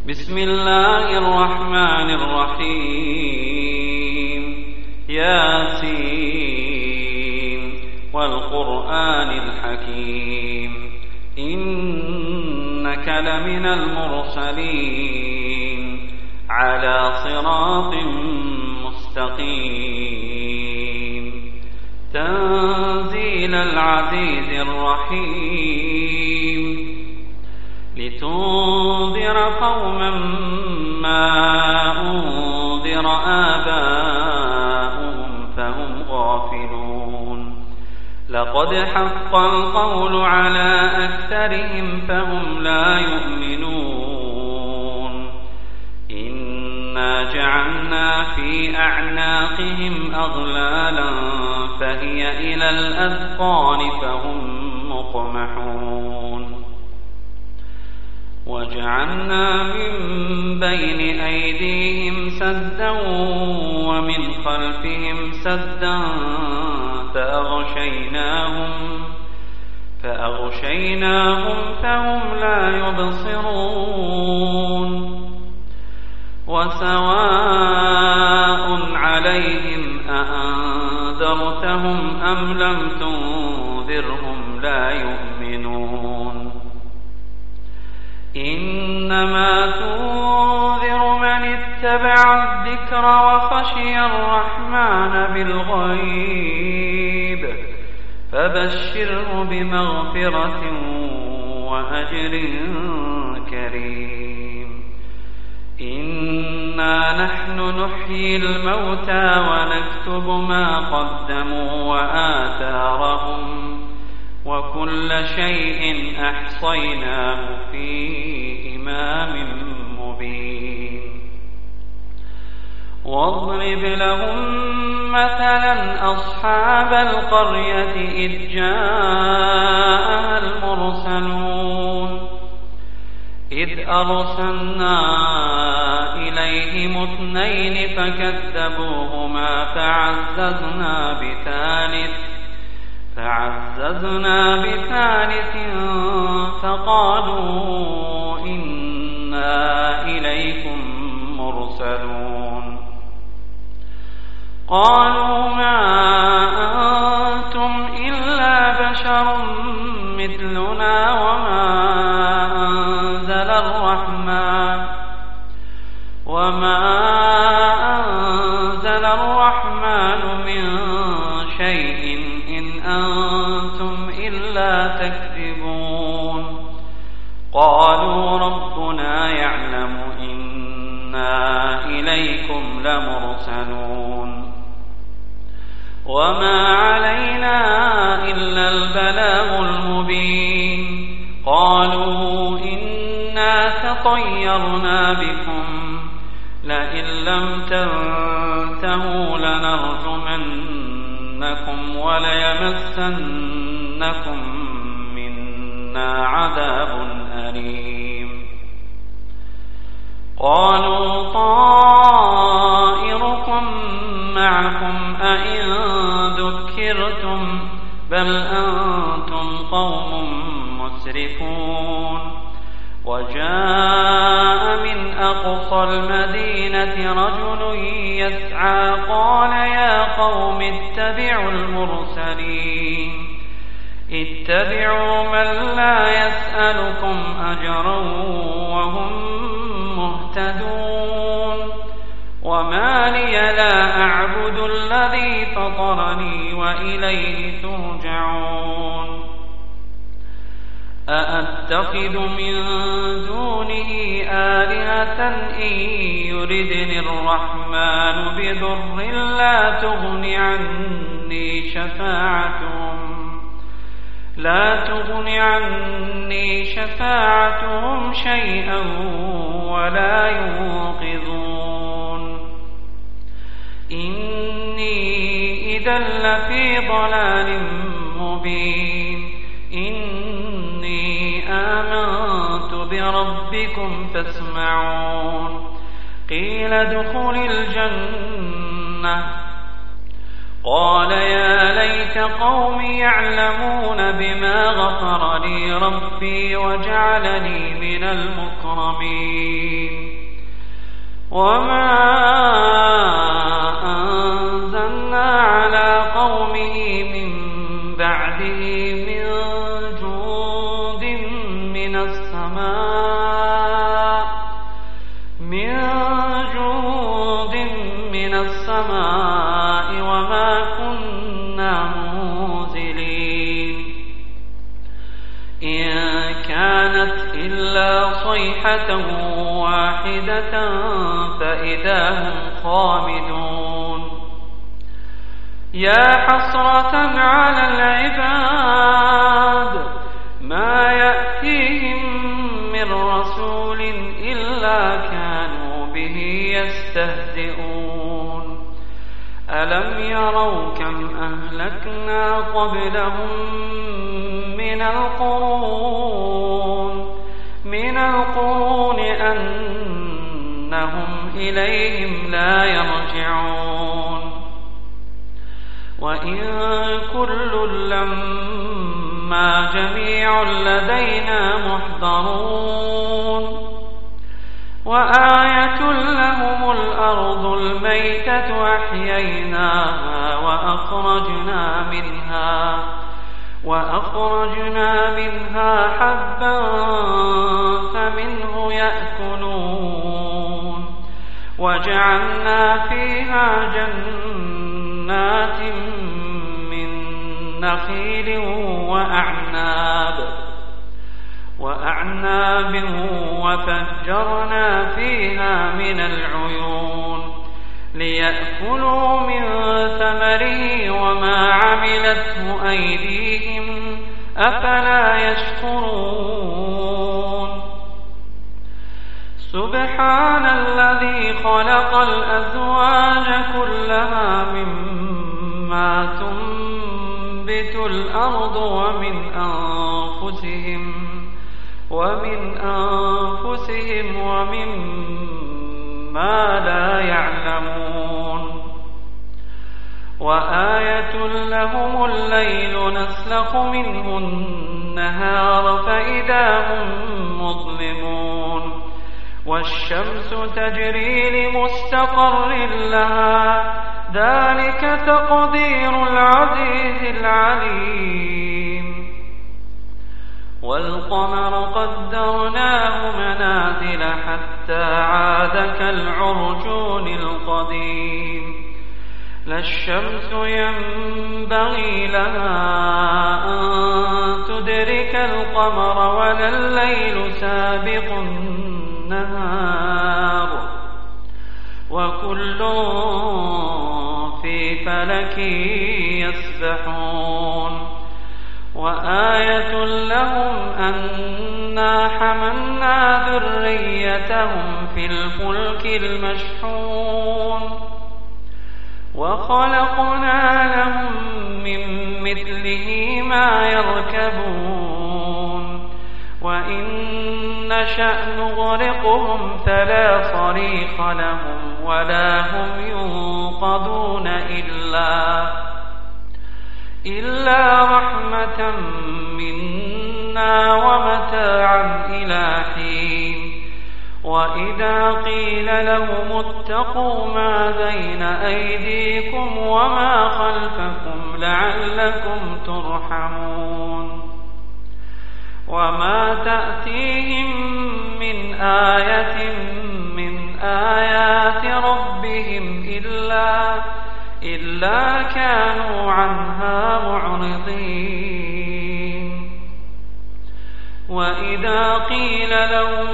بسم الله الرحمن الرحيم. ياسين والقرآن الحكيم إنك لمن المرسلين على صراط مستقيم تنزيل العزيز الرحيم لتنذر قوما ما أنذر آباؤهم فهم غافلون لقد حق القول على أكثرهم فهم لا يؤمنون إنا جعلنا في أعناقهم أغلالا فهي إلى الأذقان فهم مقمحون وجعلنا من بين أيديهم سدا ومن خلفهم سدا فأغشيناهم فهم لا يبصرون وسواء عليهم أأنذرتهم أم لم تنذرهم لا يؤمنون إنما تنذر من اتبع الذكر وخشي الرحمن بالغيب فبشره بمغفرة وأجر كريم إنا نحن نحيي الموتى ونكتب ما قدموا وآثارهم وكل شيء أحصيناه في إمام مبين واضرب لهم مثلا أصحاب القرية إذ جاءها المرسلون إذ أرسلنا إليهم 2 فكذبوهما فعززنا بثالث فقالوا إنا إليكم مرسلون قالوا ما أنتم إلا بشر مثلنا وما أنزل الرحمن من شيء إن أنتم إلا تكذبون قالوا ربنا يعلم إنا إليكم لمرسلون وما علينا إلا البلاغ المبين قالوا إنا تطيرنا بكم لئن لم تنتهوا لنرجمنكم وليمسنكم منا عذاب أليم قالوا طائركم معكم أئن ذكرتم بل أنتم قوم مسرفون وجاء من أقصى المدينة رجل يسعى قال يا قوم اتبعوا اتبعوا من لا يسألكم أجرا وهم مهتدون وما لي لا أعبد الذي فطرني وإليه ترجعون أأتخذ من دونه آلهة إن يردني الرحمن بضر لا تغن عني شفاعتهم شيئا ولا ينقذون إني إذا لفي ضلال مبين إني آمنت بربكم فاسمعون قيل ادخل الجنة قال يا ليت قومي يعلمون بما غفر لي ربي وجعلني من المكرمين وما أنزلنا على قومه من بعده من جند من السماء وما كنا منزلين إن كانت إلا صيحة واحدة فإذا هم خامدون يا حسرة على العباد ما يأتيهم من رسول إلا كانوا به يستهزئون ألم يروا كم أهلكنا قبلهم من القرون أنهم إليهم لا يرجعون وإن كل لما جميع لدينا محضرون وآية لهم الأرض الميتة أحييناها وأخرجنا منها حبا فمنه يأكلون وجعلنا فيها جنات من نخيل وأعناب وفجرنا فيها من العيون ليأكلوا من ثمره وما عملته أيديهم أفلا يشكرون سبحان الذي خلق الأزواج كلها مما تنبت الأرض ومن أنفسهم ومما لا يعلمون وآية لهم الليل نسلخ منه النهار فإذا هم مظلمون والشمس تجري لمستقر لها ذلك تقدير العزيز العليم والقمر قدرناه منازل حتى عاد كالعرجون القديم لا الشمس ينبغي لها أن تدرك القمر ولا الليل سابق النهار وكل في فلك يسبحون وآية لهم أنا حملنا ذريتهم في الفلك المشحون وخلقنا لهم من مثله ما يركبون وإن نشأ نغرقهم فلا صريخ لهم ولا هم ينقذون إلا رحمة منا ومتاعا إلى حين وإذا قيل لهم اتقوا ما بين أيديكم وما خلفكم لعلكم ترحمون وما تأتيهم من آية من آيات ربهم إلا كانوا عنها معرضين وإذا قيل لهم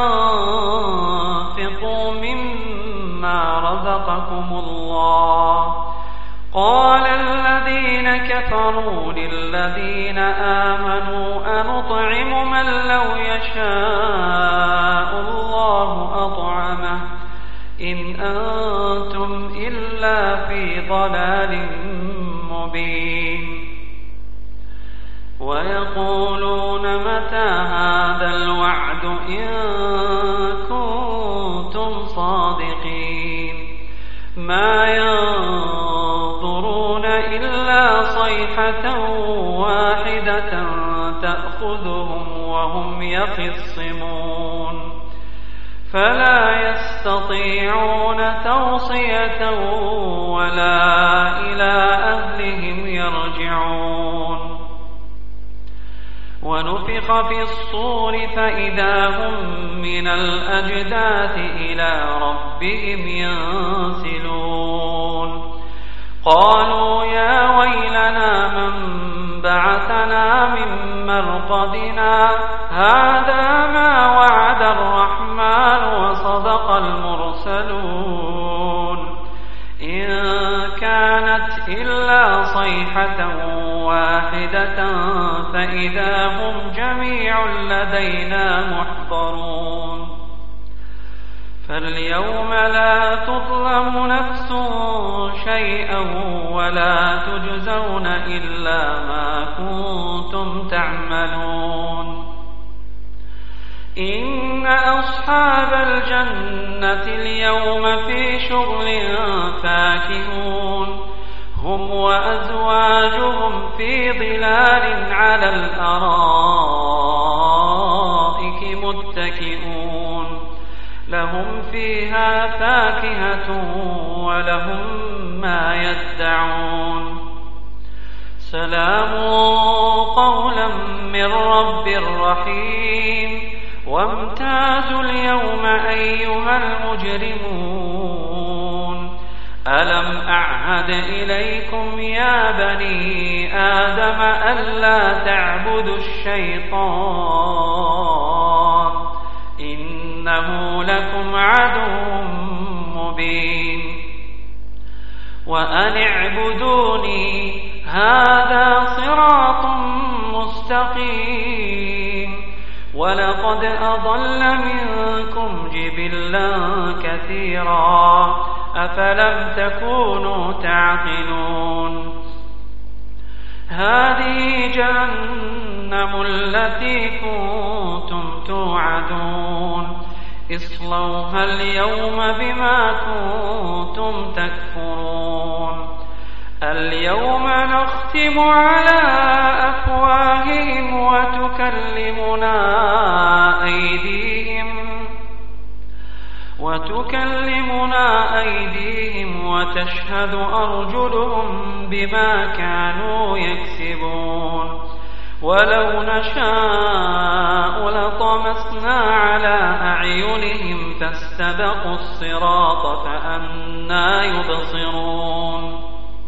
أنفقوا مما رزقكم الله قال الذين كفروا للذين آمنوا أنطعم من لو يشاء الله أطعمه إن أنتم إلا في ضلال مبين ويقولون متى هذا الوعد إن كنتم صادقين ما ينظرون فلا يستطيعون توصية ولا إلى أهلهم يرجعون ونفخ في الصور فإذا هم من الأجداث إلى ربهم ينسلون قالوا يا ويلنا من بعثنا من مرقدنا هذا ما وعد الرحمن وصدق المرسلون إن كانت إلا صيحة واحدة فإذا هم جميع لدينا محضرون فاليوم لا تظلم نفس شيئا ولا تجزون إلا ما كنتم تعملون إن أصحاب الجنة اليوم في شغل فاكهون هم وأزواجهم في ظلال على الأرائك متكئون لهم فيها فاكهة ولهم ما يدعون سلام قولا من رب رحيم وامتازوا اليوم أيها المجرمون ألم أعهد إليكم يا بني آدم ألا تعبدوا الشيطان إنه لكم عدو مبين وأن اعبدوني هذا صراط مستقيم ولقد أضل منكم جبلا كثيرا أفلم تكونوا تعقلون هذه جهنم التي كنتم توعدون اصلوها اليوم بما كنتم تكفرون اليوم نختم على أفواههم وتكلمنا أيديهم وتشهد أرجلهم بما كانوا يكسبون ولو نشاء لطمسنا على أعينهم فاستبقوا الصراط فأنى يبصرون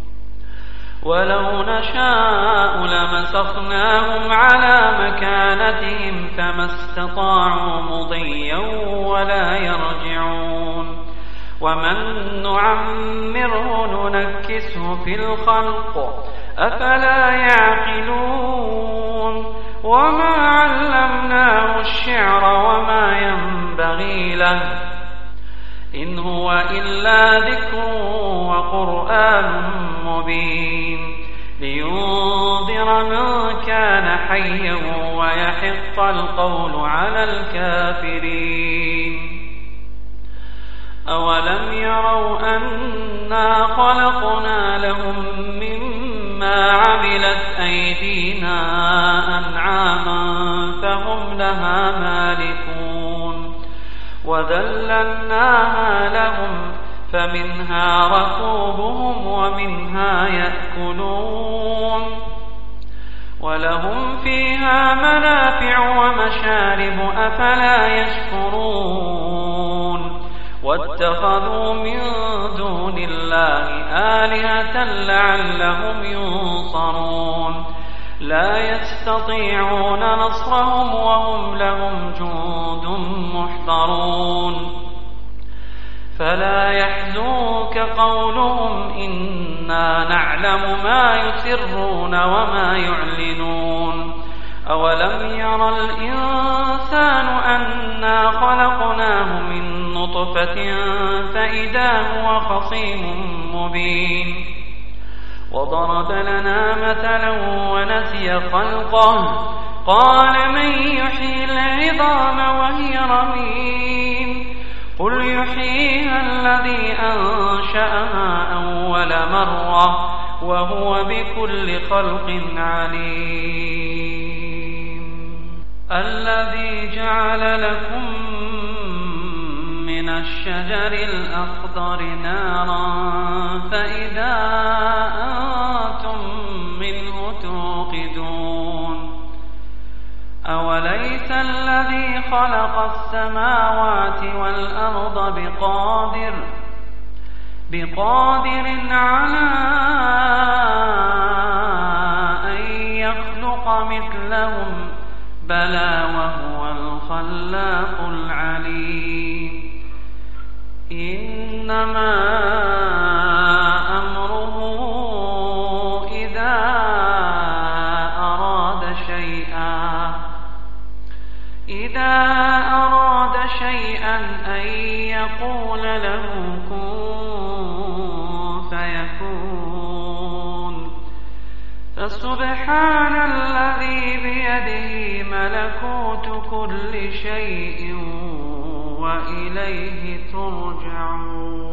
ولو نشاء لمسخناهم على مكانتهم فما استطاعوا مضيا ولا يرجعون ومن نعمره ننكسه في الخلق أفلا يعقلون وما علمناه الشعر وما ينبغي له إن هو إلا ذكر وقرآن مبين لينذر من كان حيا ويحق القول على الكافرين أولم يروا أنا خلقنا لهم مما عملت أيدينا أنعاما فهم لها مالكون وذللناها لهم فمنها ركوبهم ومنها يأكلون ولهم فيها منافع ومشارب أفلا يشكرون واتخذوا من دون الله آلهة لعلهم ينصرون لا يستطيعون نصرهم وهم لهم جند محضرون فلا يحزنك قولهم إنا نعلم ما يسرون وما يعلنون أولم ير الإنسان أنا خلقناه من نطفة فإذا هو خصيم مبين وضرب لنا مثلا ونسي خلقه قال من يحيي العظام وهي رميم قل يحييها الذي أنشأها أول مرة وهو بكل خلق عليم الذي جعل لكم الشجر الأخضر نارا فإذا أنتم منه توقدون أوليس الذي خلق السماوات والأرض بقادر على أن يخلق مثلهم بلى وهو الخلاق العليم إنما أمره إذا أراد شيئا أن يقول له كن فيكون فسبحان الذي بيده ملكوت كل شيء وإليه ترجعون.